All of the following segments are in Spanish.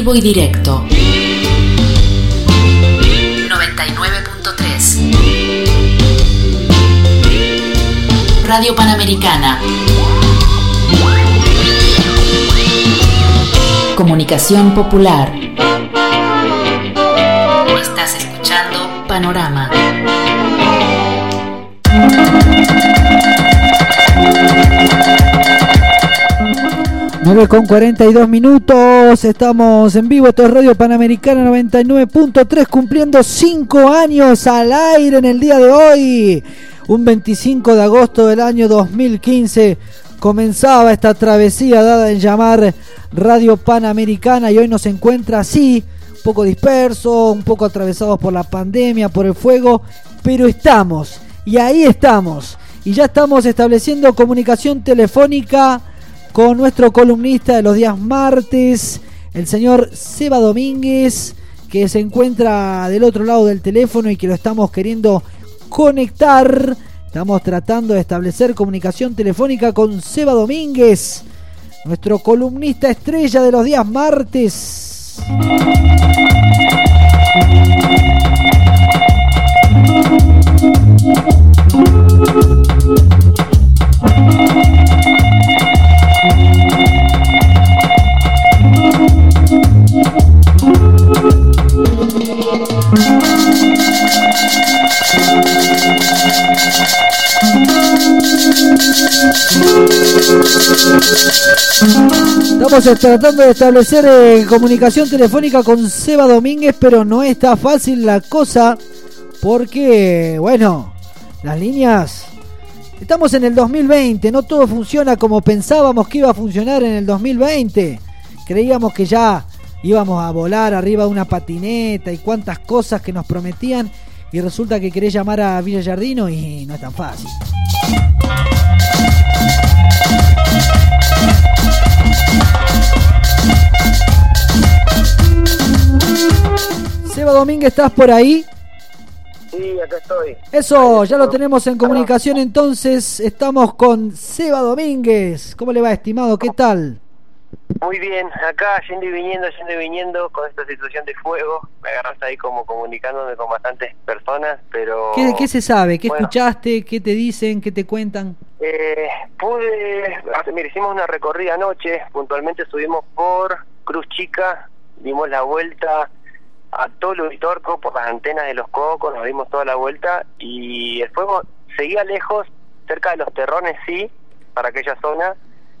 vivo y directo. 99.3 Radio Panamericana. Comunicación popular. Estás escuchando Panorama. 9:42, estamos en vivo, esto es Radio Panamericana 99.3, cumpliendo 5 años al aire en el día de hoy. Un 25 de agosto del año 2015 comenzaba esta travesía dada en llamar Radio Panamericana, y hoy nos encuentra así, un poco dispersos, un poco atravesados por la pandemia, por el fuego, pero estamos, y ahí estamos, y ya estamos estableciendo comunicación telefónica con nuestro columnista de los días martes, el señor Seba Domínguez, que se encuentra del otro lado del teléfono y que lo estamos queriendo conectar. Estamos tratando de establecer comunicación telefónica con Seba Domínguez, nuestro columnista estrella de los días martes. Estamos tratando de establecer comunicación telefónica con Seba Domínguez, pero no está fácil la cosa porque, bueno, las líneas... Estamos en el 2020, no todo funciona como pensábamos que iba a funcionar en el 2020. Creíamos que ya íbamos a volar arriba de una patineta y cuantas cosas que nos prometían, y resulta que querés llamar a Villa Giardino y no es tan fácil. Seba Domínguez, ¿estás por ahí? Sí, acá estoy. Eso, ya lo tenemos en comunicación, entonces estamos con Seba Domínguez. ¿Cómo le va, estimado? ¿Qué tal? Muy bien, acá yendo y viniendo con esta situación de fuego. Me agarraste ahí como comunicándome con bastantes personas, pero... ¿Qué se sabe? ¿Qué escuchaste? ¿Qué te dicen? ¿Qué te cuentan? Mira, hicimos una recorrida anoche, puntualmente subimos por Cruz Chica, dimos la vuelta a Tolo y Torco por las antenas de los Cocos, nos dimos toda la vuelta y el fuego seguía lejos, cerca de los Terrones, sí, para aquella zona,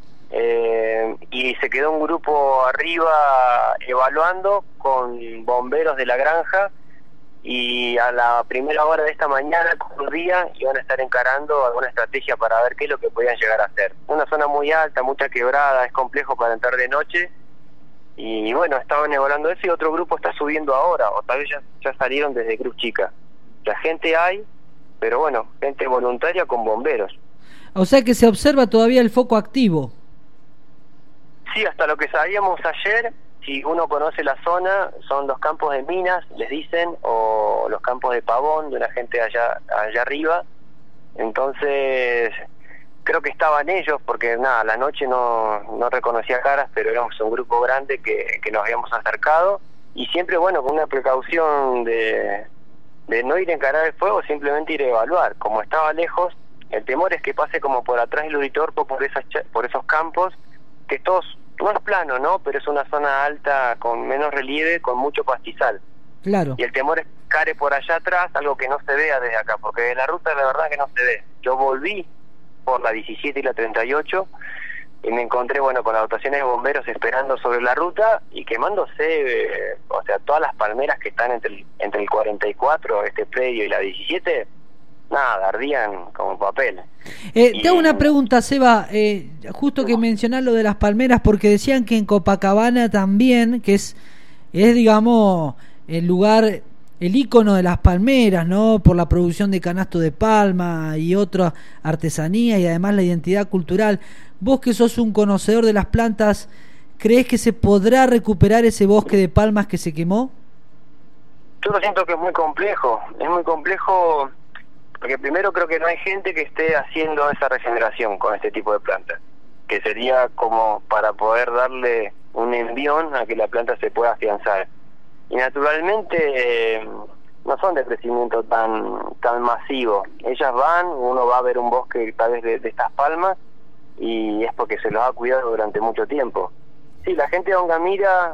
y se quedó un grupo arriba evaluando con bomberos de la granja, y a la primera hora de esta mañana, con un día, iban a estar encarando alguna estrategia para ver qué es lo que podían llegar a hacer. Una zona muy alta, mucha quebrada, es complejo para entrar de noche. Y bueno, estaban evaluando eso, y otro grupo está subiendo ahora, o tal vez ya salieron desde Cruz Chica. La gente hay, pero bueno, gente voluntaria con bomberos. O sea que se observa todavía el foco activo. Sí, hasta lo que sabíamos ayer, si uno conoce la zona, son los campos de minas, les dicen, o los campos de pavón, de la gente allá arriba. Entonces... creo que estaban ellos, porque nada, la noche no reconocía caras, pero éramos un grupo grande que nos habíamos acercado, y siempre, bueno, con una precaución de no ir a encarar el fuego, simplemente ir a evaluar. Como estaba lejos, el temor es que pase como por atrás del Uritorco, por esos campos, que todos, no es plano, ¿no? Pero es una zona alta, con menos relieve, con mucho pastizal. Claro. Y el temor es que care por allá atrás, algo que no se vea desde acá, porque de la ruta la verdad que no se ve. Yo volví por la 17 y la 38 y me encontré, bueno, con las dotaciones de bomberos esperando sobre la ruta y quemándose, o sea, todas las palmeras que están entre el 44, este predio, y la 17, nada, ardían como papel. Te hago una pregunta, Seba, justo que mencionás lo de las palmeras, porque decían que en Copacabana también, que es digamos, el lugar... el ícono de las palmeras, ¿no? Por la producción de canasto de palma y otra artesanía, y además la identidad cultural. Vos, que sos un conocedor de las plantas, ¿crees que se podrá recuperar ese bosque de palmas que se quemó? Yo lo siento que es muy complejo porque primero creo que no hay gente que esté haciendo esa regeneración con este tipo de plantas, que sería como para poder darle un envión a que la planta se pueda afianzar. Y naturalmente no son de crecimiento tan masivo. Ellas van, uno va a ver un bosque tal vez de estas palmas, y es porque se los ha cuidado durante mucho tiempo. Sí, la gente de Ongamira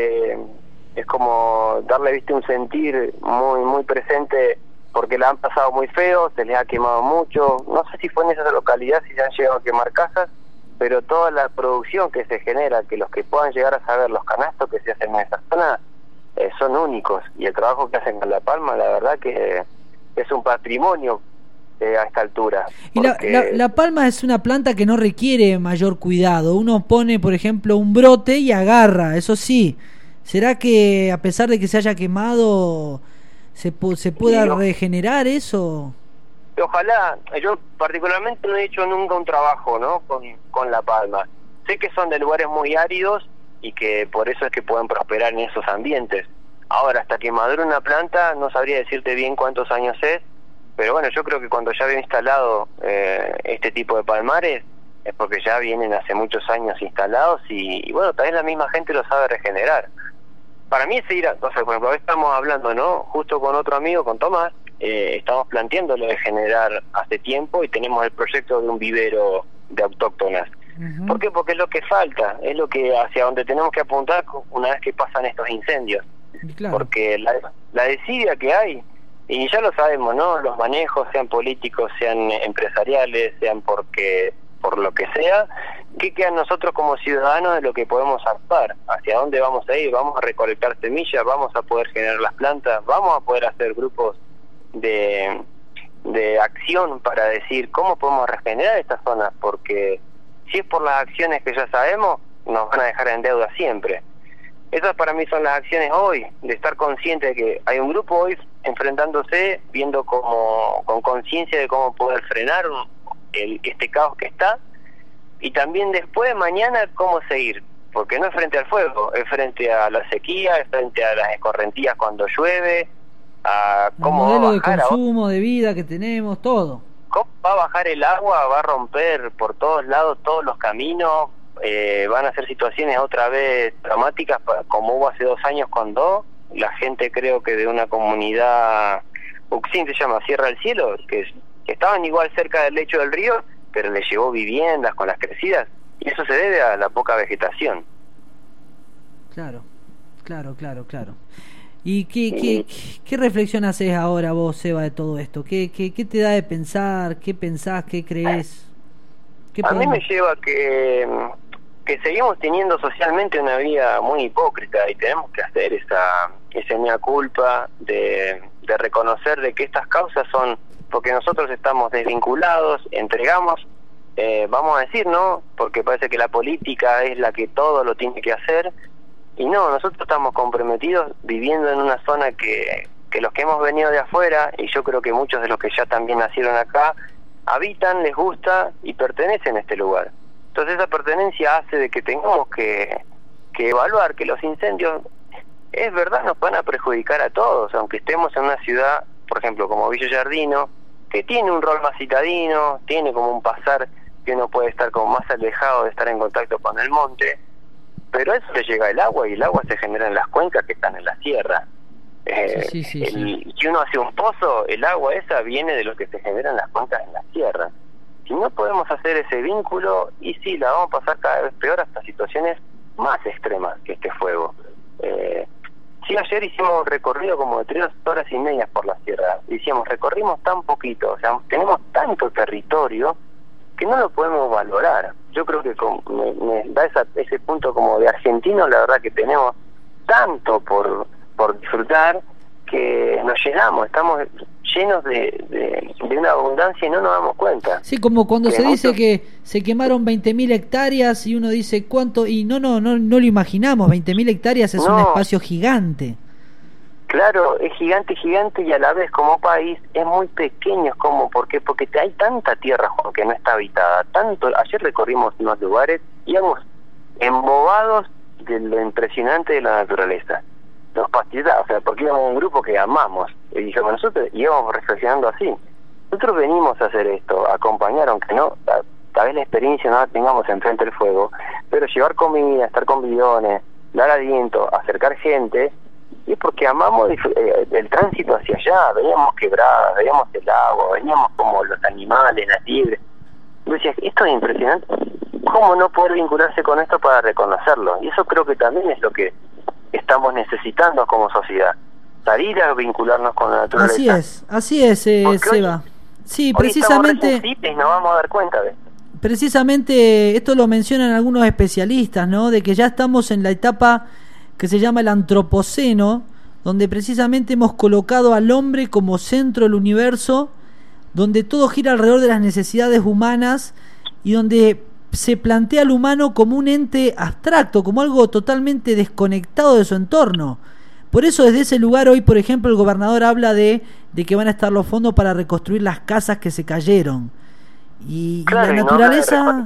es como darle, viste, un sentir muy presente, porque la han pasado muy feo, se les ha quemado mucho. No sé si fue en esa localidad, si se han llegado a quemar casas, pero toda la producción que se genera, que los que puedan llegar a saber los canastos que se hacen en esa zona, son únicos, y el trabajo que hacen con la palma, la verdad que es un patrimonio a esta altura. Y la palma es una planta que no requiere mayor cuidado. Uno pone, por ejemplo, un brote y agarra, eso sí. ¿Será que a pesar de que se haya quemado se pueda regenerar eso? Ojalá. Yo particularmente no he hecho nunca un trabajo, ¿no?, con la palma. Sé que son de lugares muy áridos y que por eso es que pueden prosperar en esos ambientes. Ahora, hasta que madure una planta, no sabría decirte bien cuántos años es, pero bueno, yo creo que cuando ya había instalado este tipo de palmares, es porque ya vienen hace muchos años instalados, y bueno, tal vez la misma gente lo sabe regenerar. Para mí es ir a, o sea, por ejemplo, estamos hablando, ¿no?, justo con otro amigo, con Tomás, estamos planteando lo de generar hace tiempo, y tenemos el proyecto de un vivero de autóctonas. Uh-huh. ¿Por qué? Porque es lo que falta, es lo que hacia donde tenemos que apuntar una vez que pasan estos incendios. Claro. Porque la desidia que hay, y ya lo sabemos, ¿no?, los manejos, sean políticos, sean empresariales, sean por lo que sea, ¿qué queda nosotros como ciudadanos de lo que podemos actuar? ¿Hacia dónde vamos a ir? ¿Vamos a recolectar semillas? ¿Vamos a poder generar las plantas? ¿Vamos a poder hacer grupos de acción para decir cómo podemos regenerar estas zonas? Porque si es por las acciones que ya sabemos, nos van a dejar en deuda siempre. Esas para mí son las acciones hoy, de estar consciente de que hay un grupo hoy enfrentándose, viendo con conciencia de cómo poder frenar este caos que está, y también después, mañana, cómo seguir, porque no es frente al fuego, es frente a la sequía, es frente a las escorrentías cuando llueve, a cómo el modelo de consumo, de vida que tenemos, todo. ¿Cómo va a bajar el agua? Va a romper por todos lados todos los caminos, van a ser situaciones otra vez dramáticas, como hubo hace 2 años cuando la gente, creo que de una comunidad, Uxín se llama, Sierra del Cielo, que estaban igual cerca del lecho del río, pero les llevó viviendas con las crecidas, y eso se debe a la poca vegetación. Claro. ¿Y qué reflexión haces ahora vos, Seba, de todo esto? ¿Qué te da de pensar? ¿Qué pensás? ¿Qué crees? A mí me lleva que seguimos teniendo socialmente una vida muy hipócrita, y tenemos que hacer esa mea culpa de reconocer de que estas causas son porque nosotros estamos desvinculados, entregamos, vamos a decir, ¿no?, porque parece que la política es la que todo lo tiene que hacer, y no, nosotros estamos comprometidos viviendo en una zona que los que hemos venido de afuera, y yo creo que muchos de los que ya también nacieron acá, habitan, les gusta y pertenecen a este lugar. Entonces esa pertenencia hace de que tengamos que evaluar que los incendios, es verdad, nos van a perjudicar a todos, aunque estemos en una ciudad, por ejemplo, como Villa Giardino, que tiene un rol más citadino, tiene como un pasar que uno puede estar como más alejado de estar en contacto con el monte, pero a eso le llega el agua, y el agua se genera en las cuencas que están en la sierra. Sí. Si uno hace un pozo, el agua esa viene de lo que se genera en las cuencas en la sierra. Si no podemos hacer ese vínculo, y sí, la vamos a pasar cada vez peor hasta situaciones más extremas que este fuego. Sí, ayer hicimos un recorrido como de 3 horas y media por la sierra. Decíamos, recorrimos tan poquito, o sea, tenemos tanto territorio que no lo podemos valorar. Yo creo que me da ese punto como de argentino, la verdad que tenemos tanto por disfrutar, que nos llenamos, estamos llenos de una abundancia y no nos damos cuenta. Sí, como cuando se dice que se quemaron 20.000 hectáreas y uno dice cuánto, y no lo imaginamos, 20.000 hectáreas es un espacio gigante. Claro, es gigante, y a la vez como país es muy pequeño. Porque hay tanta tierra, Juan, que no está habitada. Ayer recorrimos unos lugares y íbamos embobados de lo impresionante de la naturaleza. Nos fastidiaba, o sea, porque íbamos un grupo que amamos, y dijimos, nosotros íbamos reflexionando así. Nosotros venimos a hacer esto, a acompañar, aunque no, tal vez la experiencia no la tengamos enfrente del fuego, pero llevar comida, estar con bidones, dar aliento, acercar gente, y es porque amamos el tránsito hacia allá. Veíamos quebradas, veíamos el agua, veíamos como los animales, las liebres. Yo decía, esto es impresionante, ¿cómo no poder vincularse con esto para reconocerlo? Y eso creo que también es lo que estamos necesitando como sociedad, salir a vincularnos con la naturaleza. Así es, Seba. Sí, precisamente nos vamos a dar cuenta de esto. Precisamente esto lo mencionan algunos especialistas, ¿no? De que ya estamos en la etapa que se llama el antropoceno, donde precisamente hemos colocado al hombre como centro del universo, donde todo gira alrededor de las necesidades humanas y donde se plantea al humano como un ente abstracto, como algo totalmente desconectado de su entorno. Por eso desde ese lugar hoy, por ejemplo, el gobernador habla de que van a estar los fondos para reconstruir las casas que se cayeron. Y la naturaleza...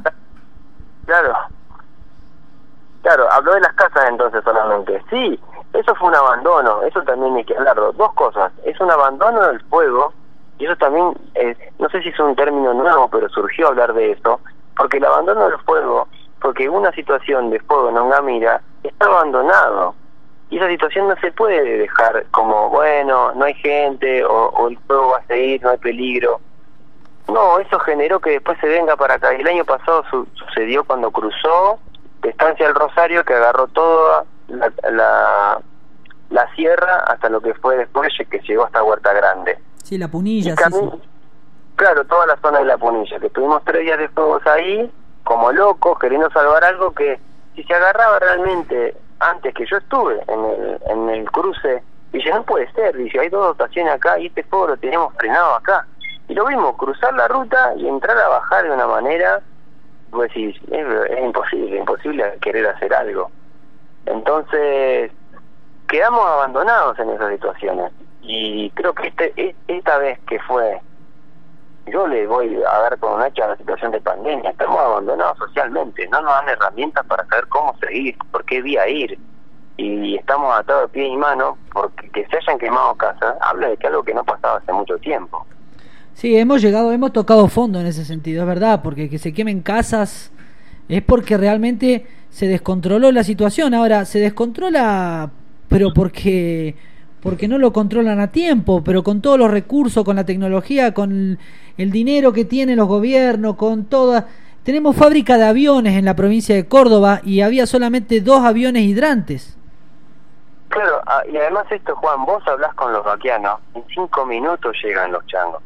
Claro, habló de las casas entonces solamente. Sí, eso fue un abandono, eso también hay que hablarlo. Dos cosas, es un abandono del fuego, y eso también, no sé si es un término nuevo, pero surgió hablar de eso, porque el abandono del fuego, porque una situación de fuego en Ongamira está abandonado, y esa situación no se puede dejar como, bueno, no hay gente, o el fuego va a seguir, no hay peligro. No, eso generó que después se venga para acá, y el año pasado sucedió cuando cruzó de Estancia del Rosario, que agarró toda la sierra hasta lo que fue después, que llegó hasta Huerta Grande. Sí, la Punilla, sí. Claro, toda la zona de la Punilla, que tuvimos 3 días de fuegos ahí, como locos, queriendo salvar algo que, si se agarraba realmente antes que yo estuve en el cruce, dije, no puede ser, dice, hay 2 dotaciones acá y este fuego lo tenemos frenado acá. Y lo vimos, cruzar la ruta y entrar a bajar de una manera, pues sí, es imposible querer hacer algo. Entonces, quedamos abandonados en esas situaciones. Y creo que esta vez que fue, yo le voy a dar con un hacha a la situación de pandemia, estamos abandonados socialmente, no nos dan herramientas para saber cómo seguir, por qué vía ir, y estamos atados de pie y mano, porque que se hayan quemado casas, habla de que algo que no pasaba hace mucho tiempo. Sí, hemos tocado fondo en ese sentido, es verdad, porque que se quemen casas es porque realmente se descontroló la situación. Ahora, se descontrola, pero porque no lo controlan a tiempo, pero con todos los recursos, con la tecnología, con el dinero que tienen los gobiernos, con toda... Tenemos fábrica de aviones en la provincia de Córdoba y había solamente 2 aviones hidrantes. Claro, y además esto, Juan, vos hablás con los vaquianos, en 5 minutos llegan los changos.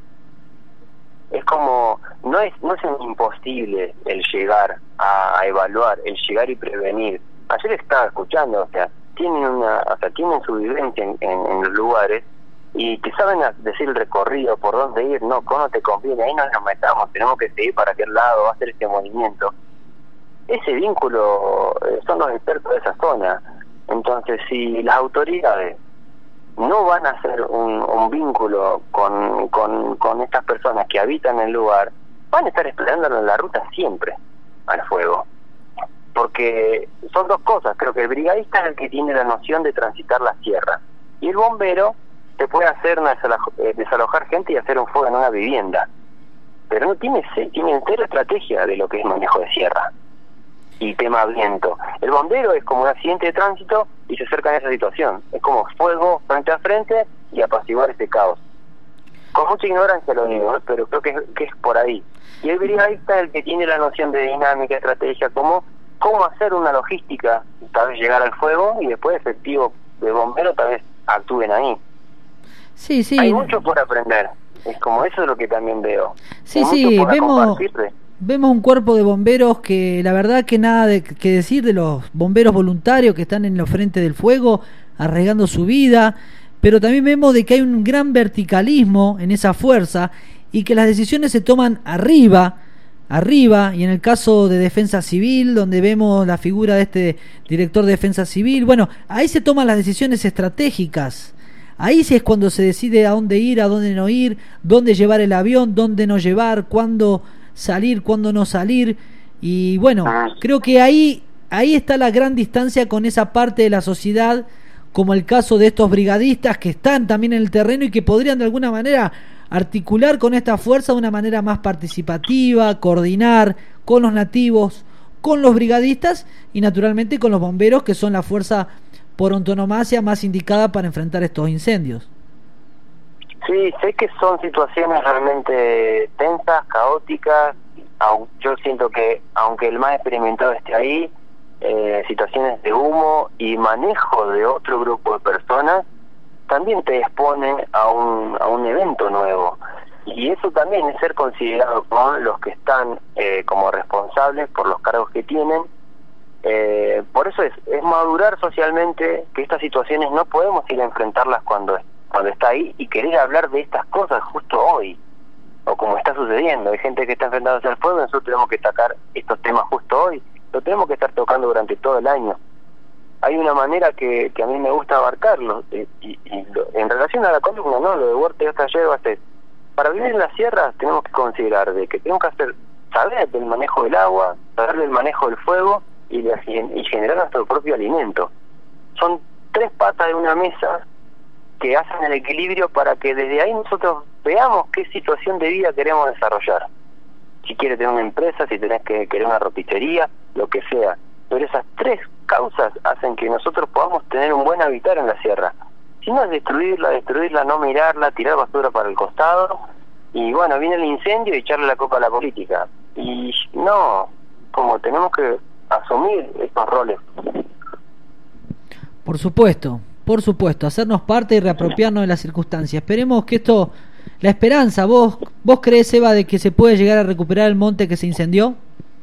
Es como, no es imposible el llegar a evaluar, el llegar y prevenir. Ayer estaba escuchando, tienen su vivencia en los lugares y que saben decir el recorrido, por dónde ir, no te conviene, ahí no nos metamos, tenemos que seguir para aquel lado, va a hacer este movimiento. Ese vínculo son los expertos de esa zona. Entonces, si las autoridades no van a hacer un vínculo con estas personas que habitan el lugar, van a estar esperándolo en la ruta siempre al fuego. Porque son 2 cosas, creo que el brigadista es el que tiene la noción de transitar la sierra, y el bombero te puede hacer desalojar gente y hacer un fuego en una vivienda, pero no tiene cero estrategia de lo que es manejo de sierra y tema viento. El bombero es como un accidente de tránsito y se acerca a esa situación, es como fuego frente a frente y apaciguar ese caos. Con mucha ignorancia lo digo, pero creo que es por ahí. Y el brigadista es el que tiene la noción de dinámica, estrategia, cómo hacer una logística, tal vez llegar al fuego y después efectivo de bombero tal vez actúen ahí. Sí. Hay mucho por aprender, es como eso es lo que también veo. Sí, vemos un cuerpo de bomberos que la verdad que nada que decir de los bomberos voluntarios que están en los frentes del fuego, arriesgando su vida, pero también vemos de que hay un gran verticalismo en esa fuerza y que las decisiones se toman arriba, y en el caso de Defensa Civil, donde vemos la figura de este director de Defensa Civil, bueno, ahí se toman las decisiones estratégicas. Ahí sí es cuando se decide a dónde ir, a dónde no ir, dónde llevar el avión, dónde no llevar, cuándo salir, cuándo no salir. Y bueno, creo que ahí está la gran distancia con esa parte de la sociedad, como el caso de estos brigadistas que están también en el terreno y que podrían de alguna manera articular con esta fuerza de una manera más participativa, coordinar con los nativos, con los brigadistas y naturalmente con los bomberos, que son la fuerza por antonomasia más indicada para enfrentar estos incendios. Sí, sé que son situaciones realmente tensas, caóticas. Yo siento que aunque el más experimentado esté ahí, situaciones de humo y manejo de otro grupo de personas también te exponen a un evento nuevo, y eso también es ser considerado con los que están como responsables por los cargos que tienen. Por eso es madurar socialmente, que estas situaciones no podemos ir a enfrentarlas cuando está ahí y querer hablar de estas cosas justo hoy, o como está sucediendo. Hay gente que está enfrentándose al fuego, nosotros tenemos que sacar estos temas justo hoy, lo tenemos que estar tocando durante todo el año. Hay una manera que a mí me gusta abarcarlo, en relación a la columna, ¿no? Lo de huerta y otras hierbas, para vivir en las sierras tenemos que considerar de que tenemos que saber del manejo del agua, saber del manejo del fuego y generar nuestro propio alimento. Son 3 patas de una mesa que hacen el equilibrio para que desde ahí nosotros veamos qué situación de vida queremos desarrollar. Si quieres tener una empresa, si tenés que querer una roticería, lo que sea. Pero esas 3 causas hacen que nosotros podamos tener un buen habitar en la sierra. Si no es destruirla, no mirarla, tirar basura para el costado, y bueno, viene el incendio y echarle la culpa a la política. Y no, como tenemos que asumir estos roles. Por supuesto, hacernos parte y reapropiarnos de las circunstancias. Esperemos que esto, la esperanza, ¿vos crees, Eva, de que se puede llegar a recuperar el monte que se incendió?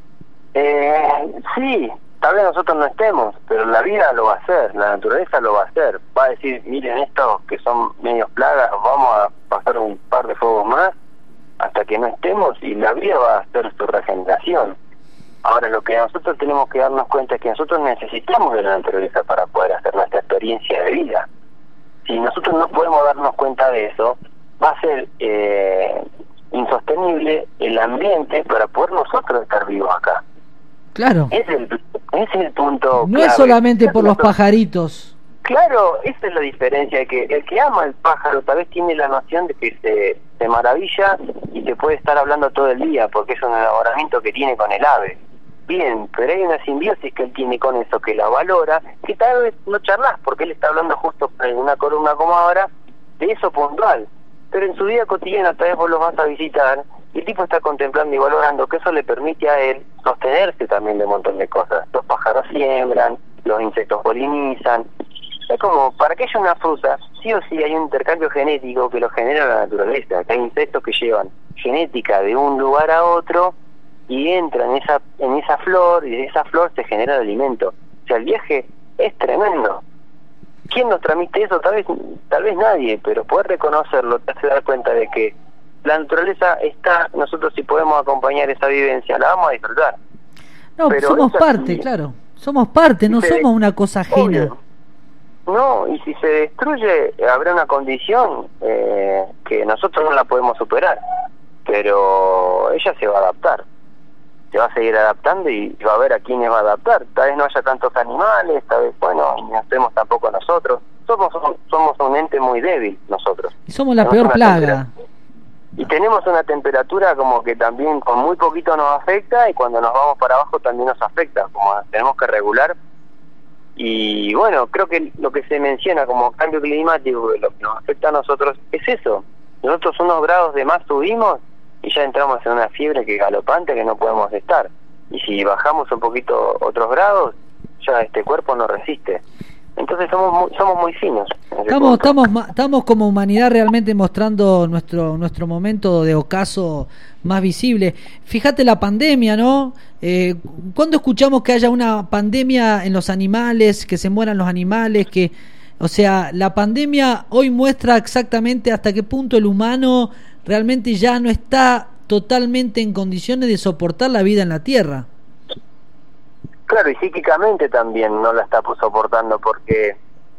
Sí, tal vez nosotros no estemos, pero la vida lo va a hacer, la naturaleza lo va a hacer. Va a decir, miren estos que son medios plagas, vamos a pasar un par de fuegos más hasta que no estemos, y la vida va a hacer su regeneración. Ahora, lo que nosotros tenemos que darnos cuenta es que nosotros necesitamos de la naturaleza para poder hacer nuestra experiencia de vida. Si nosotros no podemos darnos cuenta de eso, va a ser insostenible el ambiente para poder nosotros estar vivos acá. Claro. Ese es el punto no clave. Es solamente por los pajaritos. Claro, esa es la diferencia, que el que ama el pájaro tal vez tiene la noción de que se maravilla y se puede estar hablando todo el día porque es un enamoramiento que tiene con el ave. Bien, pero hay una simbiosis que él tiene con eso, que la valora, que tal vez no charlas porque él está hablando justo en una columna como ahora de eso puntual, pero en su vida cotidiana tal vez vos los vas a visitar y el tipo está contemplando y valorando que eso le permite a él sostenerse también de un montón de cosas. Los pájaros siembran, los insectos polinizan. Es como, para que haya una fruta, sí o sí hay un intercambio genético que lo genera la naturaleza, que hay insectos que llevan genética de un lugar a otro y entran en esa flor, y de esa flor se genera el alimento. O sea, el viaje es tremendo. ¿Quién nos transmite eso? Tal vez nadie, pero poder reconocerlo te hace dar cuenta de que la naturaleza está, nosotros si podemos acompañar esa vivencia, la vamos a disfrutar. No, pero somos parte, sí, claro, somos parte, no somos una cosa ajena. Obvio. No, y si se destruye, habrá una condición que nosotros no la podemos superar, pero ella se va a adaptar, se va a seguir adaptando y va a ver a quiénes va a adaptar. Tal vez no haya tantos animales, tal vez, bueno, no estemos tampoco nosotros. Somos un ente muy débil nosotros. Y somos la peor plaga. Y tenemos una temperatura como que también con muy poquito nos afecta, y cuando nos vamos para abajo también nos afecta, como tenemos que regular. Y bueno, creo que lo que se menciona como cambio climático, lo que nos afecta a nosotros, es eso. Nosotros unos grados de más subimos y ya entramos en una fiebre que galopante que no podemos estar. Y si bajamos un poquito otros grados, ya este cuerpo no resiste. Entonces somos muy finos. Estamos como humanidad realmente mostrando nuestro momento de ocaso más visible. Fíjate la pandemia, ¿no? ¿Cuándo escuchamos que haya una pandemia en los animales, que se mueran los animales? O sea, la pandemia hoy muestra exactamente hasta qué punto el humano realmente ya no está totalmente en condiciones de soportar la vida en la Tierra. Claro, y psíquicamente también no la está soportando, porque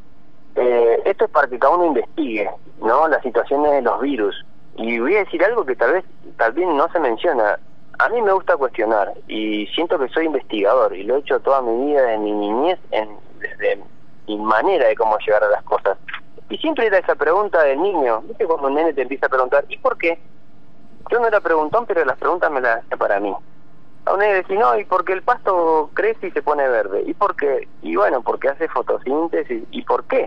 esto es para que cada uno investigue, ¿no? Las situaciones de los virus. Y voy a decir algo que tal vez no se menciona. A mí me gusta cuestionar y siento que soy investigador y lo he hecho toda mi vida, de mi niñez, desde mi manera de cómo llegar a las cosas. Y siempre era esa pregunta del niño, ¿viste? Cuando un nene te empieza a preguntar, ¿y por qué? Yo no era preguntón, pero las preguntas me las hacía para mí. A un nene decía, no, ¿y porque el pasto crece y se pone verde? ¿Y por qué? Y bueno, porque hace fotosíntesis. ¿Y por qué?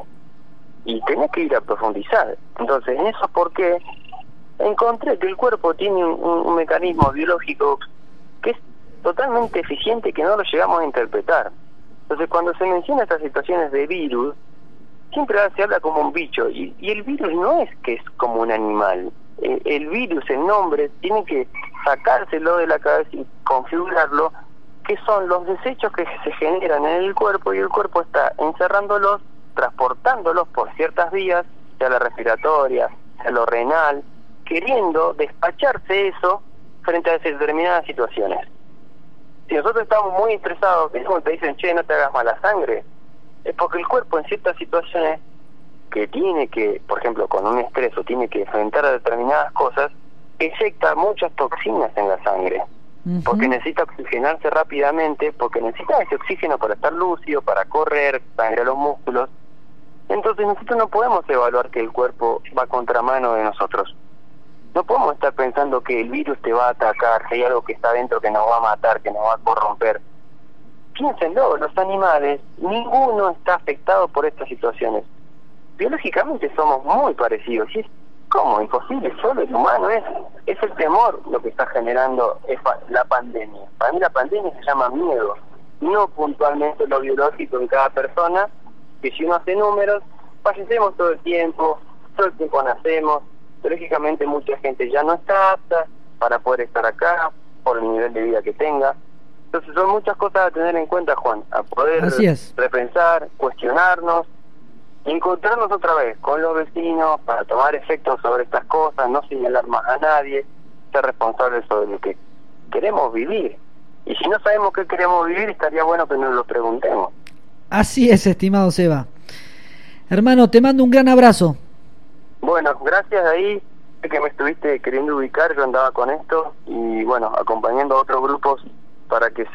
Y tenés que ir a profundizar. Entonces, en eso por qué, encontré que el cuerpo tiene un mecanismo biológico que es totalmente eficiente, que no lo llegamos a interpretar. Entonces, cuando se menciona estas situaciones de virus, siempre se habla como un bicho, y el virus no es que es como un animal. El virus, el nombre, tiene que sacárselo de la cabeza y configurarlo, que son los desechos que se generan en el cuerpo, y el cuerpo está encerrándolos, transportándolos por ciertas vías, sea la respiratoria, sea lo renal, queriendo despacharse eso frente a determinadas situaciones. Si nosotros estamos muy estresados, es como te dicen, che, no te hagas mala sangre, es porque el cuerpo en ciertas situaciones que tiene que, por ejemplo, con un estrés o tiene que enfrentar a determinadas cosas, eyecta muchas toxinas en la sangre, porque necesita oxigenarse rápidamente, porque necesita ese oxígeno para estar lúcido, para correr, sangre a los músculos. Entonces nosotros no podemos evaluar que el cuerpo va a contramano de nosotros. No podemos estar pensando que el virus te va a atacar, que hay algo que está dentro que nos va a matar, que nos va a corromper. Piénsenlo, los animales, ninguno está afectado por estas situaciones. Biológicamente somos muy parecidos, y es como imposible, solo el humano es el temor lo que está generando la pandemia. Para mí la pandemia se llama miedo, no puntualmente lo biológico en cada persona, que si uno hace números, fallecemos todo el tiempo nacemos, biológicamente mucha gente ya no está apta para poder estar acá, por el nivel de vida que tenga. Entonces son muchas cosas a tener en cuenta, Juan, a poder repensar, cuestionarnos, encontrarnos otra vez con los vecinos para tomar efectos sobre estas cosas, no señalar más a nadie, ser responsables sobre lo que queremos vivir. Y si no sabemos qué queremos vivir, estaría bueno que nos lo preguntemos. Así es, estimado Seba. Hermano, te mando un gran abrazo. Bueno, gracias ahí, que me estuviste queriendo ubicar, yo andaba con esto, y bueno, acompañando a otros grupos para que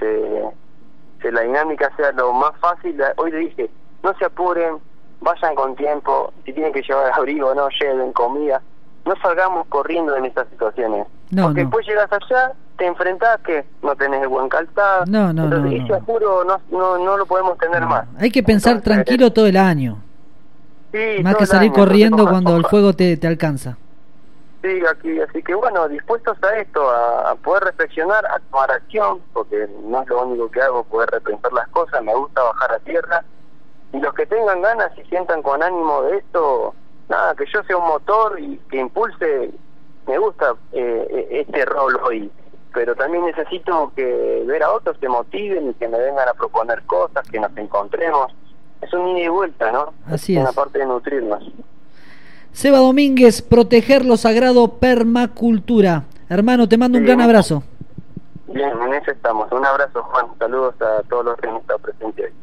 la dinámica sea lo más fácil. Hoy le dije, no se apuren, vayan con tiempo, si tienen que llevar abrigo, no lleven comida, no salgamos corriendo en estas situaciones, porque después llegas allá, te enfrentás que no tenés el buen calzado, entonces ese apuro no lo podemos tener más. Hay que pensar tranquilo todo el año, más que salir corriendo cuando el fuego te alcanza. Sí, aquí, así que bueno, dispuestos a esto, a poder reflexionar, a tomar acción, porque no es lo único que hago, poder repensar las cosas, me gusta bajar a tierra. Y los que tengan ganas y sientan con ánimo de esto, nada, que yo sea un motor y que impulse, me gusta este rol hoy, pero también necesito que ver a otros que motiven y que me vengan a proponer cosas, que nos encontremos. Es un ida y vuelta, ¿no? Así es. Una parte de nutrirnos. Seba Domínguez, proteger lo sagrado, permacultura. Hermano, te mando un gran abrazo. Bien, en eso estamos. Un abrazo, Juan. Saludos a todos los que han estado presentes hoy.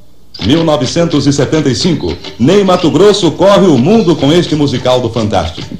1975, Ney Matogrosso corre o mundo com este musical do Fantástico.